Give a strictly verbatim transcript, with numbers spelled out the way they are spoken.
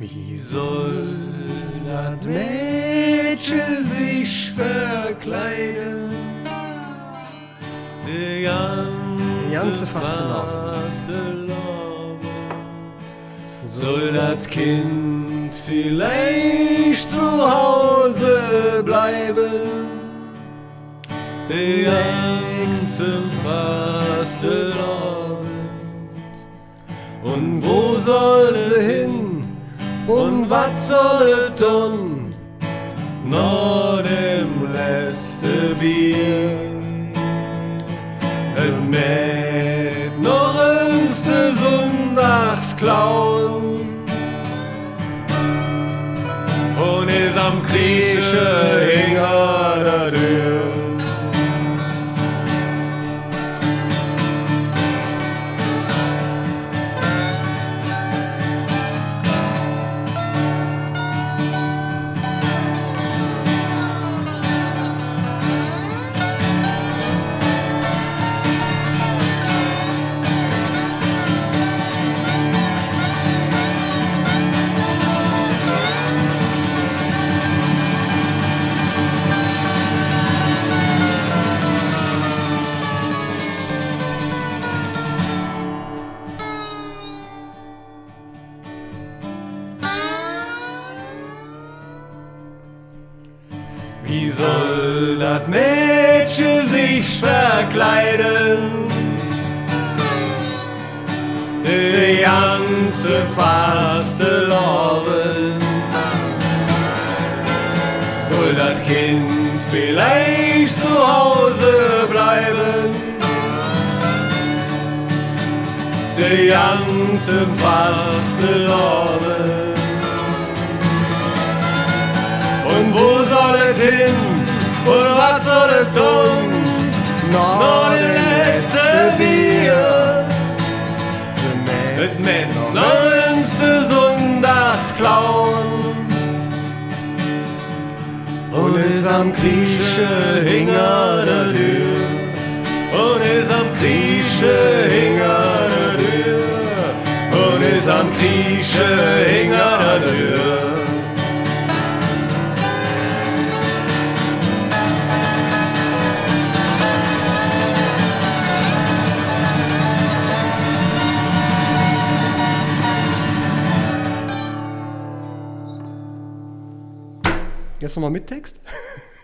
Wie soll das Mädchen sich verkleiden? Die ganze, Die ganze Fastelavond. Fastelavond. Soll das Kind vielleicht zu Hause bleiben? Die ganze Fastelavond. Und wo soll sie hin? Und was soll es tun? Nach dem letzten Bier. Es mäht noch uns de Sonntagsclown und ist am Kriechen hinter der Tür. Wie soll das Mädchen sich verkleiden? Die ganze Fastelavond. Soll das Kind vielleicht zu Hause bleiben? Die ganze Fastelavond. Und wo soll es hin? Und was soll es tun? Noch das letzte Bier. Es mäht noch ins de Sonntagsclown und ist am Kriechen hinter der Tür. Und ist am Kriechen hinter der Tür. Und ist am Kriechen hinter der Tür. Jetzt nochmal mit Text.